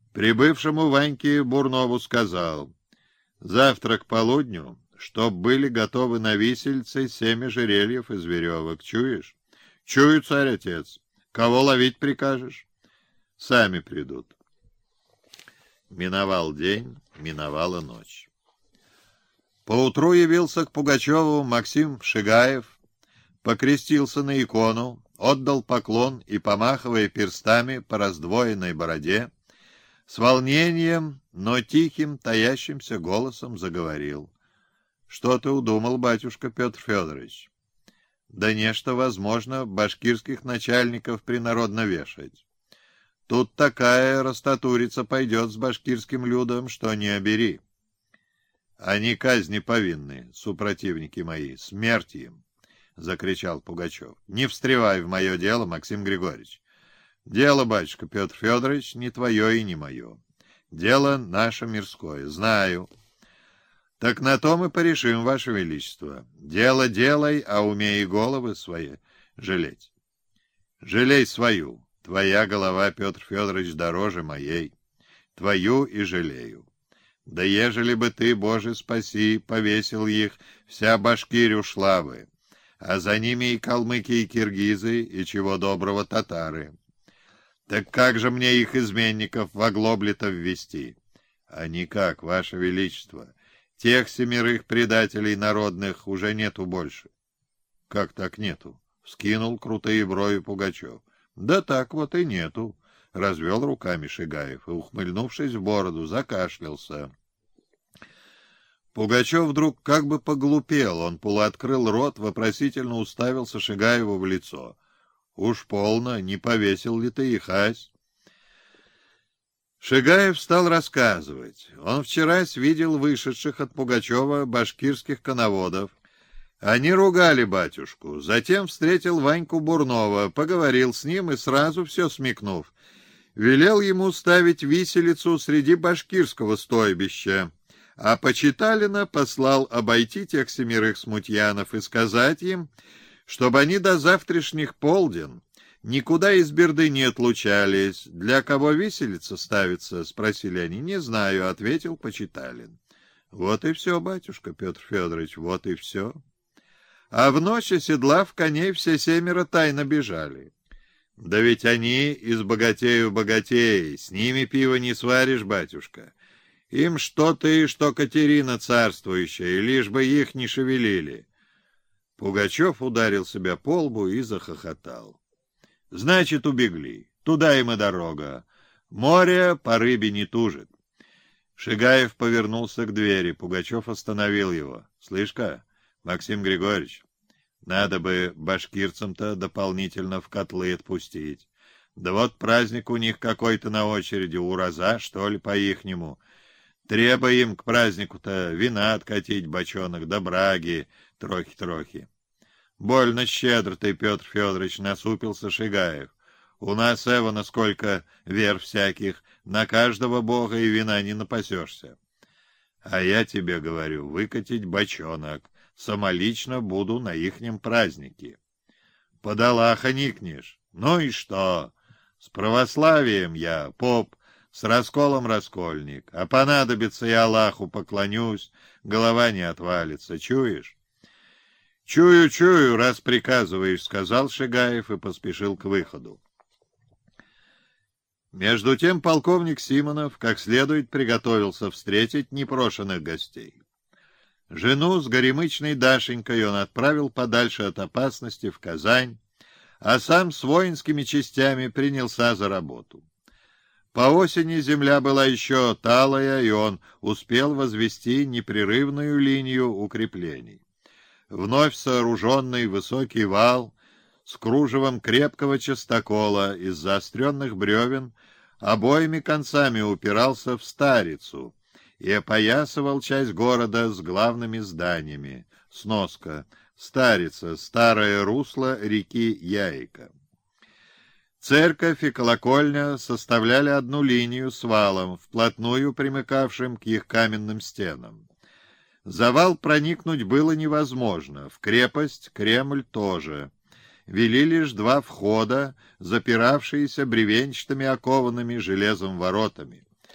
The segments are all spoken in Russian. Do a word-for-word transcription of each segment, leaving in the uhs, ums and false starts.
Прибывшему Ваньке Бурнову сказал: завтра к полудню, чтоб были готовы на висельце семь ожерельев из веревок. Чуешь? Чую, царь-отец. Кого ловить прикажешь? Сами придут. Миновал день, миновала ночь. Поутру явился к Пугачеву Максим Шигаев, покрестился на икону, отдал поклон и, помахивая перстами по раздвоенной бороде, с волнением, но тихим, таящимся голосом заговорил. — Что ты удумал, батюшка Петр Федорович? — Да нечто, возможно, башкирских начальников принародно вешать. Тут такая растатурица пойдет с башкирским людом, что не обери. Они казни повинны, супротивники мои, смерть им, — закричал Пугачев. — Не встревай в мое дело, Максим Григорьевич. Дело, батюшка Петр Федорович, не твое и не мое. Дело наше мирское, знаю. Так на то мы порешим, ваше величество. Дело делай, а умей и головы свои жалеть. Жалей свою. Твоя голова, Петр Федорович, дороже моей. Твою и жалею. Да ежели бы ты, Боже спаси, повесил их, вся Башкирь ушла бы, а за ними и калмыки, и киргизы, и чего доброго татары. Так как же мне их изменников в оглобли-то ввести? А никак, ваше величество, тех семерых предателей народных уже нету больше. Как так нету? Вскинул крутые брови Пугачев. Да так вот и нету. Развел руками Шигаев и, ухмыльнувшись в бороду, закашлялся. Пугачев вдруг как бы поглупел, он полуоткрыл рот, вопросительно уставился Шигаеву в лицо. Уж полно, не повесил ли ты их, ась? Шигаев стал рассказывать. Он вчера видел вышедших от Пугачева башкирских коноводов. Они ругали батюшку. Затем встретил Ваньку Бурнова, поговорил с ним и сразу все смекнув, велел ему ставить виселицу среди башкирского стойбища, а Почиталина послал обойти тех семерых смутьянов и сказать им, чтобы они до завтрашних полден никуда из Берды не отлучались. Для кого виселица ставится, спросили они. Не знаю, ответил Почиталин. Вот и все, батюшка Петр Федорович, вот и все. А в ночь, оседлав коней, все семеро тайно бежали. Да ведь они из богатею богатей, с ними пиво не сваришь, батюшка. Им что ты, что Катерина царствующая, лишь бы их не шевелили. Пугачев ударил себя по лбу и захохотал. Значит, убегли. Туда им и дорога. Море по рыбе не тужит. Шигаев повернулся к двери. Пугачев остановил его. Слышь-ка, Максим Григорьевич, надо бы башкирцам-то дополнительно в котлы отпустить. Да вот праздник у них какой-то на очереди, ураза, что ли, по-ихнему. Треба им к празднику-то вина откатить, бочонок, да браги, трохи-трохи. Больно щедро ты, Петр Федорович, насупился Шигаев. У нас, эво, насколько вер всяких, на каждого бога и вина не напасешься. А я тебе говорю, выкатить бочонок. Самолично буду на ихнем празднике. Под Аллаха никнешь. Ну и что? С православием я, поп, с расколом раскольник. А понадобится и Аллаху поклонюсь, голова не отвалится. Чуешь? Чую, чую, раз приказываешь, сказал Шигаев и поспешил к выходу. Между тем полковник Симонов как следует приготовился встретить непрошенных гостей. Жену с горемычной Дашенькой он отправил подальше от опасности в Казань, а сам с воинскими частями принялся за работу. По осени земля была еще талая, и он успел возвести непрерывную линию укреплений. Вновь сооруженный высокий вал с кружевом крепкого частокола из заостренных бревен обоими концами упирался в Старицу и опоясывал часть города с главными зданиями. Сноска. Старица. Старое русло реки Яйка. Церковь и колокольня составляли одну линию с валом, вплотную примыкавшим к их каменным стенам. За вал проникнуть было невозможно, в крепость Кремль тоже. Вели лишь два входа, запиравшиеся бревенчатыми окованными железом воротами.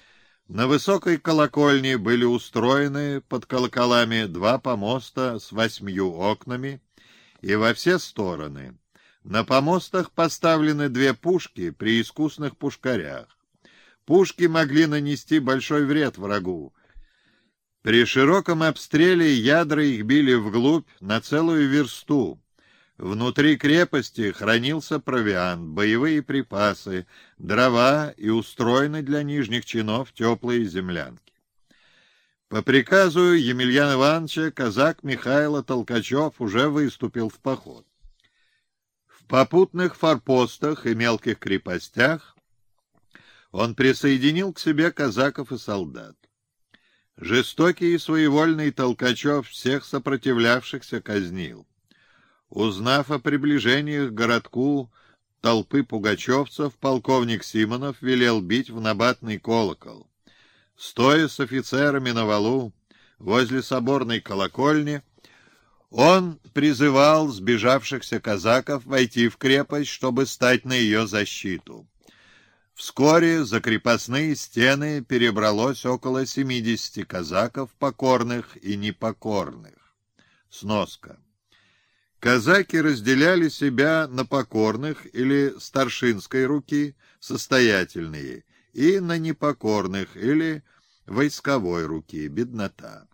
На высокой колокольне были устроены под колоколами два помоста с восьмью окнами и во все стороны. На помостах поставлены две пушки при искусных пушкарях. Пушки могли нанести большой вред врагу. При широком обстреле ядра их били вглубь на целую версту. Внутри крепости хранился провиант, боевые припасы, дрова и устроены для нижних чинов теплые землянки. По приказу Емельяна Ивановича казак Михайло Толкачев уже выступил в поход. В попутных форпостах и мелких крепостях он присоединил к себе казаков и солдат. Жестокий и своевольный Толкачев всех сопротивлявшихся казнил. Узнав о приближении к городку толпы пугачевцев, полковник Симонов велел бить в набатный колокол. Стоя с офицерами на валу возле соборной колокольни, он призывал сбежавшихся казаков войти в крепость, чтобы стать на ее защиту. Вскоре за крепостные стены перебралось около семидесяти казаков, покорных и непокорных. Сноска. Казаки разделяли себя на покорных или старшинской руки, состоятельные, и на непокорных или войсковой руки, беднота.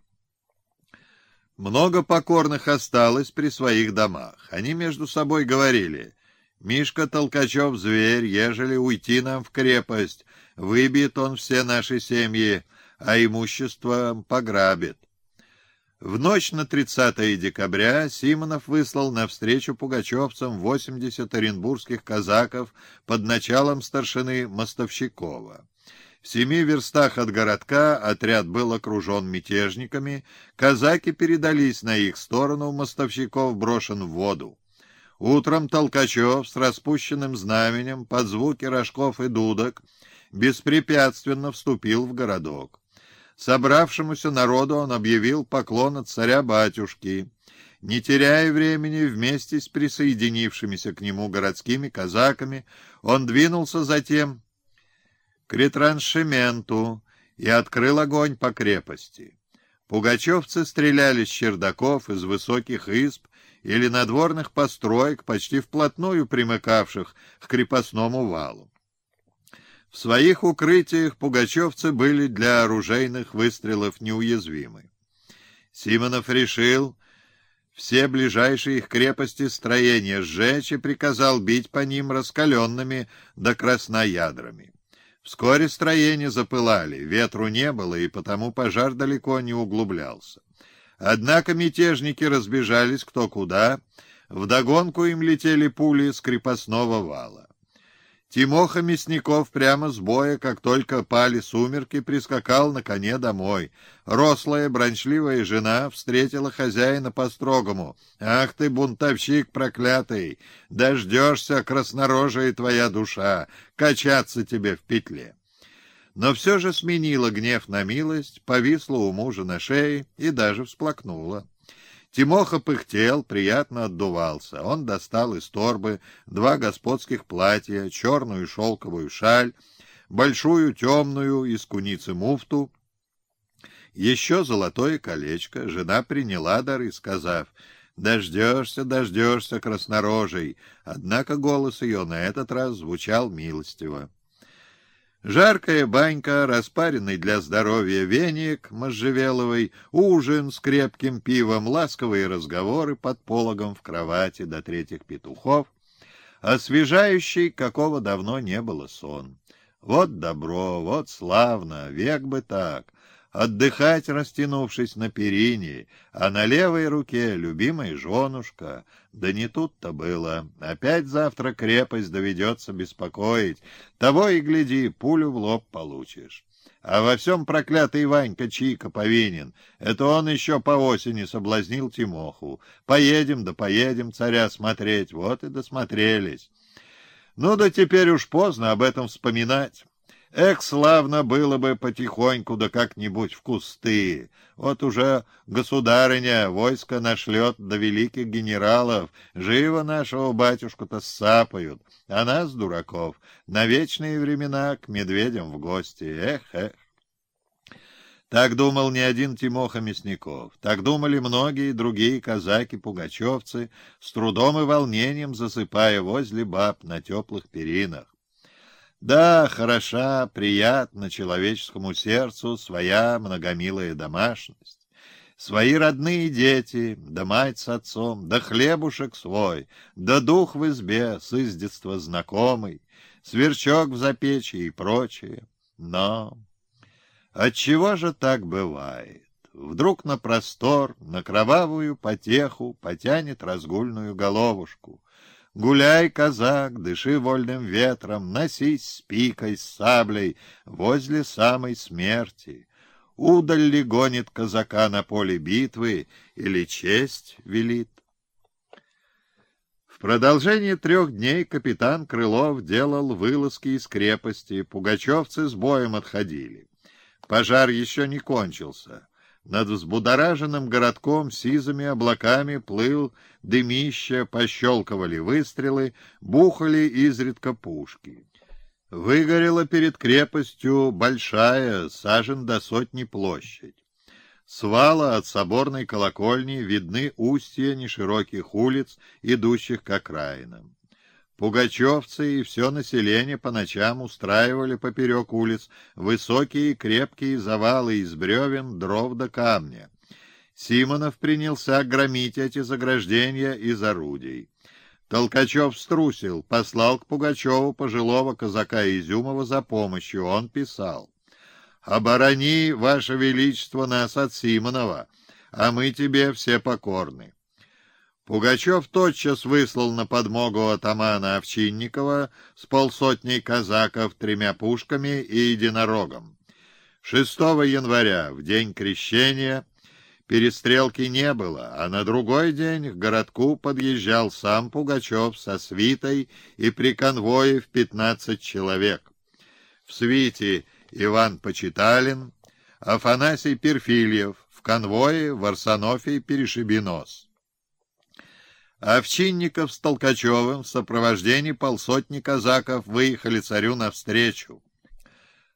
Много покорных осталось при своих домах. Они между собой говорили: «Мишка Толкачев зверь, ежели уйти нам в крепость, выбьет он все наши семьи, а имущество пограбит». В ночь на тридцатое декабря Симонов выслал навстречу пугачевцам восемьдесят оренбургских казаков под началом старшины Мостовщикова. В семи верстах от городка отряд был окружен мятежниками, казаки передались на их сторону, Мостовщиков брошен в воду. Утром Толкачев с распущенным знаменем под звуки рожков и дудок беспрепятственно вступил в городок. Собравшемуся народу он объявил поклон от царя-батюшки. Не теряя времени, вместе с присоединившимися к нему городскими казаками, он двинулся затем к ретраншементу и открыл огонь по крепости. Пугачевцы стреляли с чердаков, из высоких изб или надворных построек, почти вплотную примыкавших к крепостному валу. В своих укрытиях пугачевцы были для оружейных выстрелов неуязвимы. Симонов решил все ближайшие их крепости строения сжечь и приказал бить по ним раскаленными до красна ядрами. Вскоре строения запылали, ветру не было, и потому пожар далеко не углублялся. Однако мятежники разбежались кто куда, вдогонку им летели пули с крепостного вала. Тимоха Мясников прямо с боя, как только пали сумерки, прискакал на коне домой. Рослая, брончливая жена встретила хозяина по-строгому. «Ах ты, бунтовщик проклятый! Дождешься, краснорожая твоя душа! Качаться тебе в петле!» Но все же сменила гнев на милость, повисла у мужа на шее и даже всплакнула. Тимоха пыхтел, приятно отдувался. Он достал из торбы два господских платья, черную шелковую шаль, большую темную из куницы муфту, еще золотое колечко. Жена приняла дары, сказав: «Дождешься, дождешься, краснорожий». Однако голос ее на этот раз звучал милостиво. Жаркая банька, распаренный для здоровья веник можжевеловый, ужин с крепким пивом, ласковые разговоры под пологом в кровати до третьих петухов, освежающий, какого давно не было, сон. Вот добро, вот славно, век бы так. Отдыхать, растянувшись на перине, а на левой руке любимая женушка. Да не тут-то было. Опять завтра крепость доведется беспокоить. Того и гляди, пулю в лоб получишь. А во всем проклятый Ванька Чика повинен. Это он еще по осени соблазнил Тимоху. Поедем да поедем царя смотреть. Вот и досмотрелись. Ну да теперь уж поздно об этом вспоминать. Эх, славно было бы потихоньку, да как-нибудь в кусты. Вот уже государыня войско нашлет до великих генералов, живо нашего батюшку-то сцапают, а нас, дураков, на вечные времена к медведям в гости. Эх, эх. Так думал не один Тимоха Мясников, так думали многие другие казаки-пугачевцы, с трудом и волнением засыпая возле баб на теплых перинах. Да, хороша, приятна человеческому сердцу своя многомилая домашность. Свои родные дети, да мать с отцом, да хлебушек свой, да дух в избе, с издетства знакомый, сверчок в запечье и прочее. Но отчего же так бывает? Вдруг на простор, на кровавую потеху потянет разгульную головушку. Гуляй, казак, дыши вольным ветром, носись с пикой, с саблей возле самой смерти. Удаль ли гонит казака на поле битвы или честь велит? В продолжение трех дней капитан Крылов делал вылазки из крепости, пугачевцы с боем отходили. Пожар еще не кончился. Над взбудораженным городком сизыми облаками плыл дымище, пощелкивали выстрелы, бухали изредка пушки. Выгорела перед крепостью большая, сажен до сотни площадь. С вала от соборной колокольни видны устья нешироких улиц, идущих к окраинам. Пугачевцы и все население по ночам устраивали поперек улиц высокие крепкие завалы из бревен, дров да камня. Симонов принялся громить эти заграждения из орудий. Толкачев струсил, послал к Пугачеву пожилого казака Изюмова за помощью. Он писал: «Оборони, Ваше Величество, нас от Симонова, а мы тебе все покорны». Пугачев тотчас выслал на подмогу атамана Овчинникова с полсотней казаков, тремя пушками и единорогом. шестого января, в день крещения, перестрелки не было, а на другой день к городку подъезжал сам Пугачев со свитой и при конвое в пятнадцать человек. В свите Иван Почиталин, Афанасий Перфильев, в конвое Варсонофий Перешибинос. Овчинников с Толкачевым в сопровождении полсотни казаков выехали царю навстречу.